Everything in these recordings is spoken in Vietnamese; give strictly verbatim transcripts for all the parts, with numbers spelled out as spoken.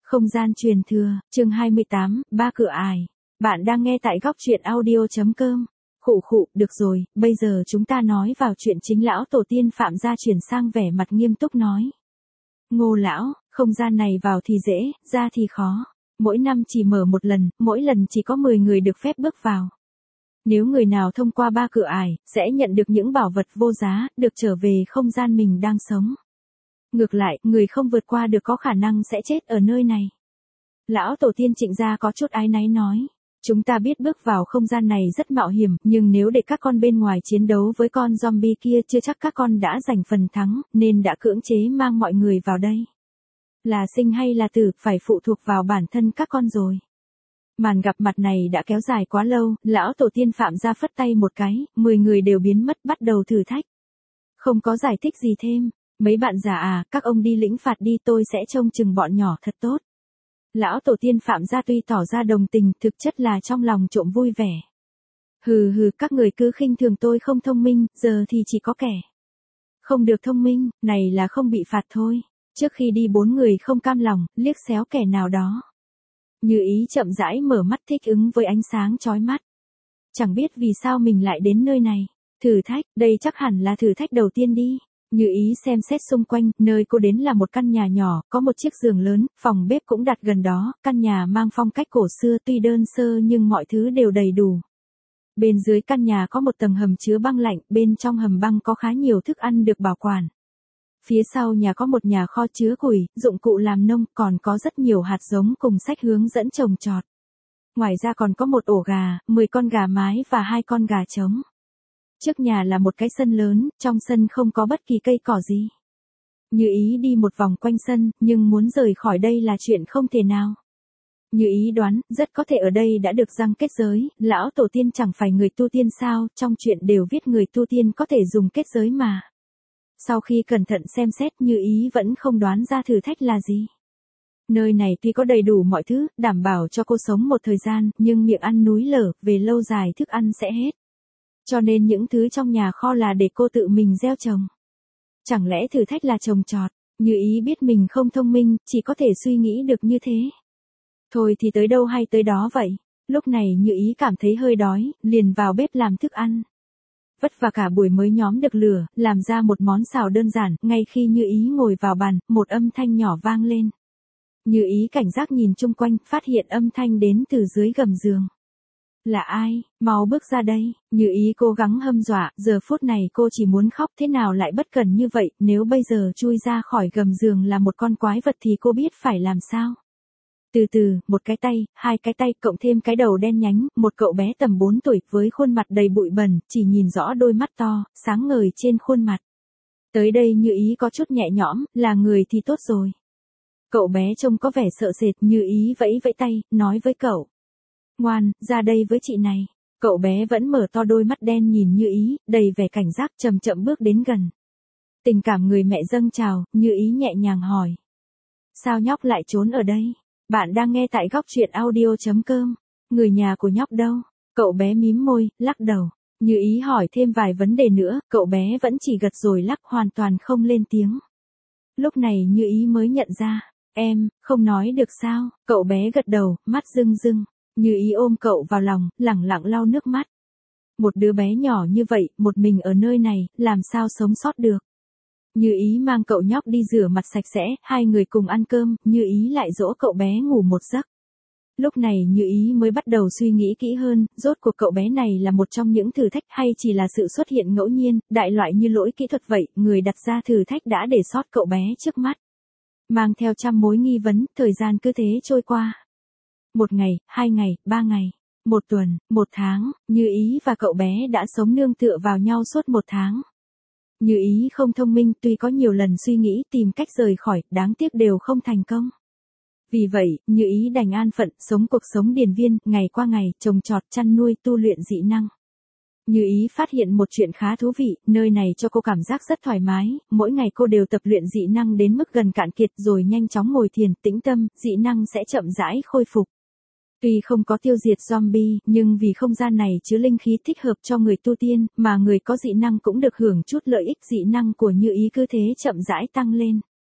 Không gian truyền thừa, chương hai mươi tám, ba cửa ải. Bạn đang nghe tại góc truyện audio.com. Khụ khụ, được rồi, bây giờ chúng ta nói vào chuyện chính. Lão tổ tiên Phạm gia chuyển sang vẻ mặt nghiêm túc nói. Ngô lão, không gian này vào thì dễ, ra thì khó. Mỗi năm chỉ mở một lần, mỗi lần chỉ có mười người được phép bước vào. Nếu người nào thông qua ba cửa ải, sẽ nhận được những bảo vật vô giá, được trở về không gian mình đang sống. Ngược lại, người không vượt qua được có khả năng sẽ chết ở nơi này. Lão tổ tiên Trịnh gia có chút áy náy nói. Chúng ta biết bước vào không gian này rất mạo hiểm, nhưng nếu để các con bên ngoài chiến đấu với con zombie kia chưa chắc các con đã giành phần thắng, nên đã cưỡng chế mang mọi người vào đây. Là sinh hay là tử, phải phụ thuộc vào bản thân các con rồi. Màn gặp mặt này đã kéo dài quá lâu, lão tổ tiên Phạm gia phất tay một cái, mười người đều biến mất bắt đầu thử thách. Không có giải thích gì thêm. Mấy bạn già à, các ông đi lĩnh phạt đi, tôi sẽ trông chừng bọn nhỏ thật tốt. Lão tổ tiên Phạm gia tuy tỏ ra đồng tình, thực chất là trong lòng trộm vui vẻ. Hừ hừ, các người cứ khinh thường tôi không thông minh, giờ thì chỉ có kẻ không được thông minh, này là không bị phạt thôi. Trước khi đi bốn người không cam lòng, liếc xéo kẻ nào đó. Như ý chậm rãi mở mắt thích ứng với ánh sáng chói mắt. Chẳng biết vì sao mình lại đến nơi này. Thử thách, đây chắc hẳn là thử thách đầu tiên đi. Như ý xem xét xung quanh, nơi cô đến là một căn nhà nhỏ, có một chiếc giường lớn, phòng bếp cũng đặt gần đó, căn nhà mang phong cách cổ xưa tuy đơn sơ nhưng mọi thứ đều đầy đủ. Bên dưới căn nhà có một tầng hầm chứa băng lạnh, bên trong hầm băng có khá nhiều thức ăn được bảo quản. Phía sau nhà có một nhà kho chứa củi, dụng cụ làm nông, còn có rất nhiều hạt giống cùng sách hướng dẫn trồng trọt. Ngoài ra còn có một ổ gà, mười con gà mái và hai con gà trống. Trước nhà là một cái sân lớn, trong sân không có bất kỳ cây cỏ gì. Như ý đi một vòng quanh sân, nhưng muốn rời khỏi đây là chuyện không thể nào. Như ý đoán, rất có thể ở đây đã được răng kết giới, lão tổ tiên chẳng phải người tu tiên sao, trong chuyện đều viết người tu tiên có thể dùng kết giới mà. Sau khi cẩn thận xem xét, Như ý vẫn không đoán ra thử thách là gì. Nơi này tuy có đầy đủ mọi thứ, đảm bảo cho cô sống một thời gian, nhưng miệng ăn núi lở, về lâu dài thức ăn sẽ hết. Cho nên những thứ trong nhà kho là để cô tự mình gieo trồng. Chẳng lẽ thử thách là trồng trọt? Như ý biết mình không thông minh, chỉ có thể suy nghĩ được như thế. Thôi thì tới đâu hay tới đó vậy. Lúc này Như ý cảm thấy hơi đói, liền vào bếp làm thức ăn. Vất vả cả buổi mới nhóm được lửa, làm ra một món xào đơn giản, ngay khi Như ý ngồi vào bàn, một âm thanh nhỏ vang lên. Như ý cảnh giác nhìn chung quanh, phát hiện âm thanh đến từ dưới gầm giường. Là ai? Mau bước ra đây. Như ý cố gắng hâm dọa, giờ phút này cô chỉ muốn khóc, thế nào lại bất cẩn như vậy, nếu bây giờ chui ra khỏi gầm giường là một con quái vật thì cô biết phải làm sao. Từ từ, một cái tay, hai cái tay, cộng thêm cái đầu đen nhánh, một cậu bé tầm bốn tuổi với khuôn mặt đầy bụi bẩn, chỉ nhìn rõ đôi mắt to, sáng ngời trên khuôn mặt. Tới đây Như ý có chút nhẹ nhõm, là người thì tốt rồi. Cậu bé trông có vẻ sợ sệt, Như ý vẫy vẫy tay, nói với cậu. Ngoan, ra đây với chị này. Cậu bé vẫn mở to đôi mắt đen nhìn Như ý, đầy vẻ cảnh giác, chậm chậm bước đến gần. Tình cảm người mẹ dâng trào, Như ý nhẹ nhàng hỏi. Sao nhóc lại trốn ở đây? Bạn đang nghe tại góc truyện audio.com. Người nhà của nhóc đâu? Cậu bé mím môi, lắc đầu. Như ý hỏi thêm vài vấn đề nữa, cậu bé vẫn chỉ gật rồi lắc, hoàn toàn không lên tiếng. Lúc này Như ý mới nhận ra. Em, không nói được sao? Cậu bé gật đầu, mắt rưng rưng. Như ý ôm cậu vào lòng, lẳng lặng lau nước mắt. Một đứa bé nhỏ như vậy, một mình ở nơi này, làm sao sống sót được. Như ý mang cậu nhóc đi rửa mặt sạch sẽ, hai người cùng ăn cơm, Như ý lại dỗ cậu bé ngủ một giấc. Lúc này Như ý mới bắt đầu suy nghĩ kỹ hơn, rốt cuộc cậu bé này là một trong những thử thách hay chỉ là sự xuất hiện ngẫu nhiên, đại loại như lỗi kỹ thuật vậy, người đặt ra thử thách đã để sót cậu bé trước mắt. Mang theo trăm mối nghi vấn, thời gian cứ thế trôi qua. Một ngày, hai ngày, ba ngày, một tuần, một tháng, Như ý và cậu bé đã sống nương tựa vào nhau suốt một tháng. Như ý không thông minh, tuy có nhiều lần suy nghĩ tìm cách rời khỏi, đáng tiếc đều không thành công. Vì vậy, Như ý đành an phận, sống cuộc sống điền viên, ngày qua ngày, trồng trọt, chăn nuôi, tu luyện dị năng. Như ý phát hiện một chuyện khá thú vị, nơi này cho cô cảm giác rất thoải mái, mỗi ngày cô đều tập luyện dị năng đến mức gần cạn kiệt rồi nhanh chóng ngồi thiền, tĩnh tâm, dị năng sẽ chậm rãi khôi phục. Tuy không có tiêu diệt zombie, nhưng vì không gian này chứa linh khí thích hợp cho người tu tiên, mà người có dị năng cũng được hưởng chút lợi ích, dị năng của Như ý cứ thế chậm rãi tăng lên.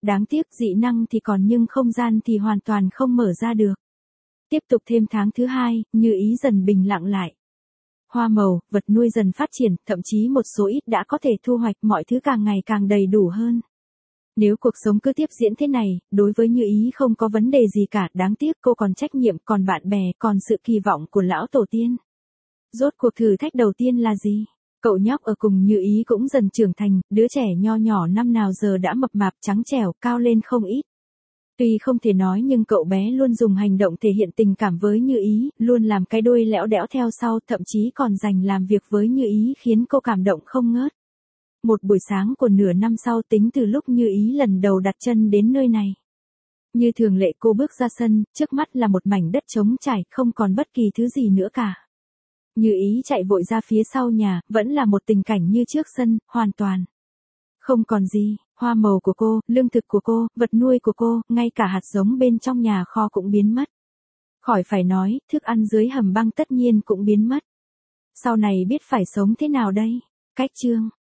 Đáng tiếc dị năng thì còn nhưng không gian thì hoàn toàn không mở ra được. Tiếp tục thêm tháng thứ hai, Như Ý dần bình lặng lại. Hoa màu, vật nuôi dần phát triển, thậm chí một số ít đã có thể thu hoạch, mọi thứ càng ngày càng đầy đủ hơn. Nếu cuộc sống cứ tiếp diễn thế này, đối với Như Ý không có vấn đề gì cả, đáng tiếc cô còn trách nhiệm, còn bạn bè, còn sự kỳ vọng của lão tổ tiên. Rốt cuộc thử thách đầu tiên là gì? Cậu nhóc ở cùng Như Ý cũng dần trưởng thành, đứa trẻ nho nhỏ năm nào giờ đã mập mạp trắng trẻo, cao lên không ít. Tuy không thể nói nhưng cậu bé luôn dùng hành động thể hiện tình cảm với Như Ý, luôn làm cái đuôi lẽo đẽo theo sau, thậm chí còn dành làm việc với Như Ý khiến cô cảm động không ngớt. Một buổi sáng của nửa năm sau tính từ lúc Như Ý lần đầu đặt chân đến nơi này. Như thường lệ cô bước ra sân, trước mắt là một mảnh đất trống trải, không còn bất kỳ thứ gì nữa cả. Như Ý chạy vội ra phía sau nhà, vẫn là một tình cảnh như trước sân, hoàn toàn không còn gì, hoa màu của cô, lương thực của cô, vật nuôi của cô, ngay cả hạt giống bên trong nhà kho cũng biến mất. Khỏi phải nói, thức ăn dưới hầm băng tất nhiên cũng biến mất. Sau này biết phải sống thế nào đây? Cách chương